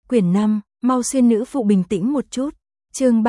Quyển 5, mau xuyên nữ phụ bình tĩnh một chút. Chương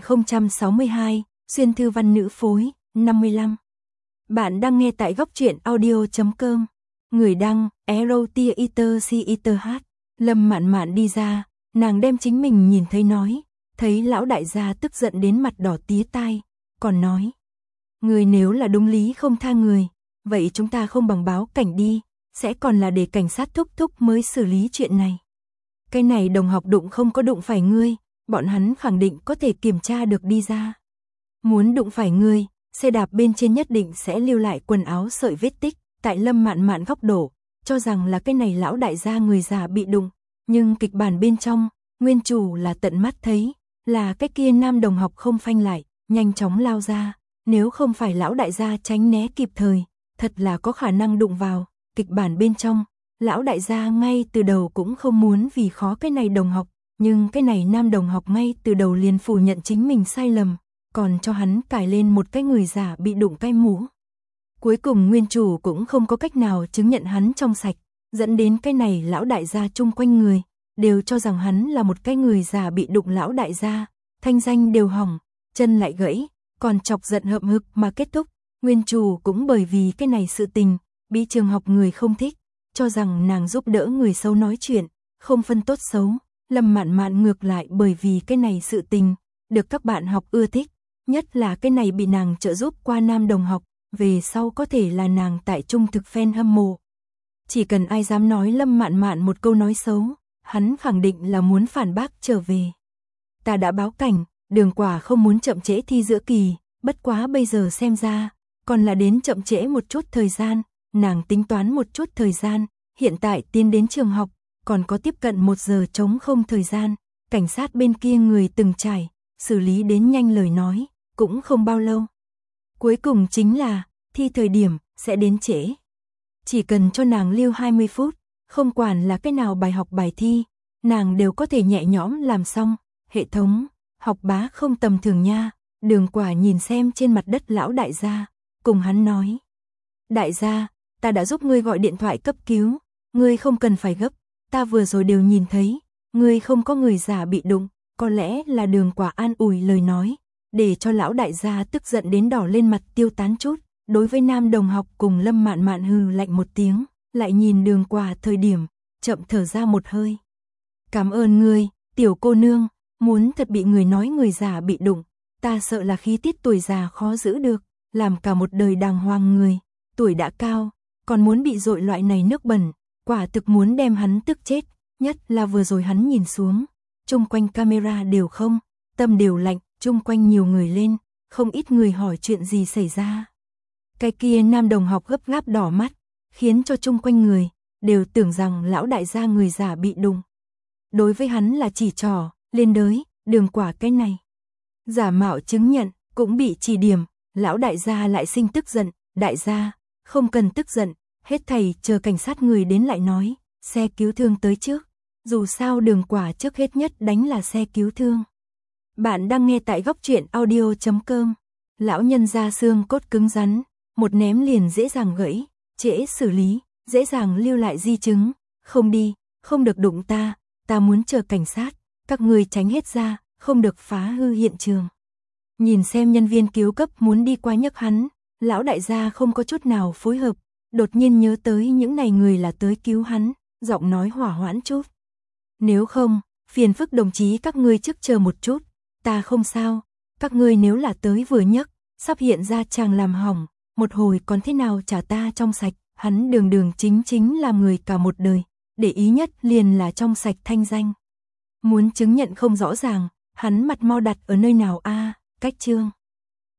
3062, xuyên thư văn nữ phối, 55. Bạn đang nghe tại góc truyện audio.com. Người đăng, Erotia Eater C Eater H. Lâm Mạn Mạn đi ra, nàng đem chính mình nhìn thấy nói, thấy lão đại gia tức giận đến mặt đỏ tía tai, còn nói: người nếu là đúng lý không tha người, vậy chúng ta không bằng báo cảnh đi, sẽ còn là để cảnh sát thúc thúc mới xử lý chuyện này. Cái này đồng học đụng không có đụng phải ngươi, bọn hắn khẳng định có thể kiểm tra được đi ra. Muốn đụng phải ngươi, xe đạp bên trên nhất định sẽ lưu lại quần áo sợi vết tích. Tại Lâm Mạn Mạn góc độ, cho rằng là cái này lão đại gia người già bị đụng, nhưng kịch bản bên trong, nguyên chủ là tận mắt thấy, là cái kia nam đồng học không phanh lại, nhanh chóng lao ra, nếu không phải lão đại gia tránh né kịp thời, thật là có khả năng đụng vào. Kịch bản bên trong, lão đại gia ngay từ đầu cũng không muốn vì khó cái này đồng học, nhưng cái này nam đồng học ngay từ đầu liền phủ nhận chính mình sai lầm, còn cho hắn cài lên một cái người già bị đụng cái mũ. Cuối cùng nguyên chủ cũng không có cách nào chứng nhận hắn trong sạch, dẫn đến cái này lão đại gia chung quanh người, đều cho rằng hắn là một cái người già bị đụng lão đại gia, thanh danh đều hỏng, chân lại gãy, còn chọc giận hậm hực mà kết thúc. Nguyên chủ cũng bởi vì cái này sự tình, bị trường học người không thích, cho rằng nàng giúp đỡ người xấu nói chuyện, không phân tốt xấu. Lâm Mạn Mạn ngược lại bởi vì cái này sự tình, được các bạn học ưa thích, nhất là cái này bị nàng trợ giúp qua nam đồng học, về sau có thể là nàng tại trung thực fan hâm mộ. Chỉ cần ai dám nói Lâm Mạn Mạn một câu nói xấu, hắn khẳng định là muốn phản bác trở về. Ta đã báo cảnh, Đường Quả không muốn chậm trễ thi giữa kỳ, bất quá bây giờ xem ra, còn là đến chậm trễ một chút thời gian, nàng tính toán một chút thời gian, hiện tại tiến đến trường học, còn có tiếp cận 1 giờ trống không thời gian, cảnh sát bên kia người từng trải, xử lý đến nhanh lời nói, cũng không bao lâu. Cuối cùng chính là, thi thời điểm, sẽ đến trễ. Chỉ cần cho nàng lưu 20 phút, không quản là cái nào bài học bài thi, nàng đều có thể nhẹ nhõm làm xong. Hệ thống, học bá không tầm thường nha. Đường Quả nhìn xem trên mặt đất lão đại gia, cùng hắn nói: đại gia, ta đã giúp ngươi gọi điện thoại cấp cứu, ngươi không cần phải gấp, ta vừa rồi đều nhìn thấy, ngươi không có người già bị đụng. Có lẽ là Đường Quả an ủi lời nói, để cho lão đại gia tức giận đến đỏ lên mặt tiêu tán chút. Đối với nam đồng học cùng Lâm Mạn Mạn hừ lạnh một tiếng, lại nhìn Đường Quả thời điểm, chậm thở ra một hơi. Cảm ơn ngươi, tiểu cô nương, muốn thật bị người nói người già bị đụng, ta sợ là khí tiết tuổi già khó giữ được, làm cả một đời đàng hoàng người, tuổi đã cao, còn muốn bị dội loại này nước bẩn, quả thực muốn đem hắn tức chết, nhất là vừa rồi hắn nhìn xuống, chung quanh camera đều không, tâm đều lạnh, chung quanh nhiều người lên, không ít người hỏi chuyện gì xảy ra. Cái kia nam đồng học gấp gáp đỏ mắt, khiến cho chung quanh người đều tưởng rằng lão đại gia người già bị đụng. Đối với hắn là chỉ trỏ, lên đới, Đường Quả cái này. Giả mạo chứng nhận, cũng bị chỉ điểm, lão đại gia lại sinh tức giận, đại gia, không cần tức giận, hết thầy chờ cảnh sát người đến lại nói, xe cứu thương tới trước. Dù sao Đường Quả trước hết nhất đánh là xe cứu thương. Bạn đang nghe tại góc truyện audio.com. Lão nhân da xương cốt cứng rắn, một ném liền dễ dàng gãy, trễ xử lý, dễ dàng lưu lại di chứng. Không đi, không được đụng ta, ta muốn chờ cảnh sát, các người tránh hết ra, không được phá hư hiện trường. Nhìn xem nhân viên cứu cấp muốn đi qua nhấc hắn, lão đại gia không có chút nào phối hợp, đột nhiên nhớ tới những này người là tới cứu hắn, giọng nói hỏa hoãn chút. Nếu không, phiền phức đồng chí các ngươi trước chờ một chút, ta không sao, các ngươi nếu là tới vừa nhấc, sắp hiện ra chàng làm hỏng, một hồi còn thế nào trả ta trong sạch. Hắn đường đường chính chính làm người cả một đời, để ý nhất liền là trong sạch thanh danh. Muốn chứng nhận không rõ ràng, hắn mặt mo đặt ở nơi nào a? Cách chương